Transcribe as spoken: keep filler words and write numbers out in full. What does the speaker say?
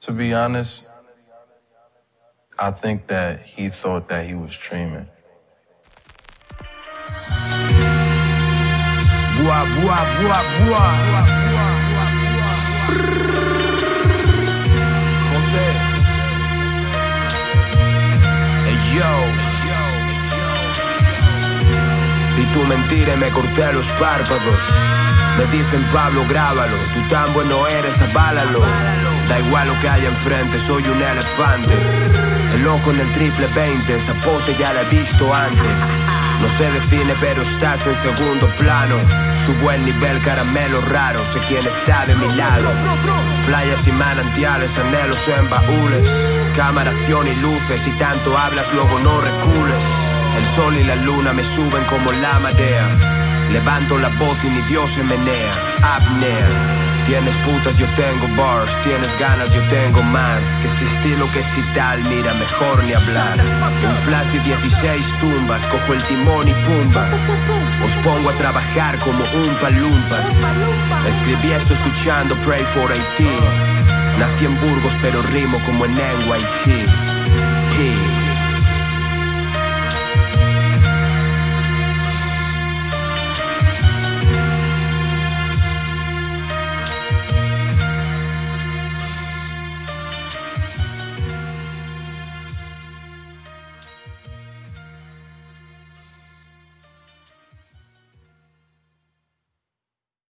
To be honest, I think that he thought that he was dreaming. Buah, buah, buah, buah. José. Hey, yo. Vi tu mentira y me corté los párpados. Me dicen Pablo, grábalo. Tú tan bueno eres, aválalo. Da igual lo que haya enfrente, soy un elefante. El ojo en el triple veinte, esa pose ya la he visto antes. No se define pero estás en segundo plano. Su buen nivel, caramelo raro, sé quién está de mi lado. Playas y manantiales, anhelos en baúles. Cámara, acción y luces, y tanto hablas luego no recules. El sol y la luna me suben como la marea. Levanto la voz y ni Dios se menea. Apnea. Tienes putas, yo tengo bars. Tienes ganas, yo tengo más. Que si estilo, que si tal, mira, mejor ni hablar. Un flash y dieciséis tumbas. Cojo el timón y pumba. Os pongo a trabajar como un palumpas. Escribí esto escuchando Pray for Haití. Nací en Burgos pero rimo como en N Y C. P.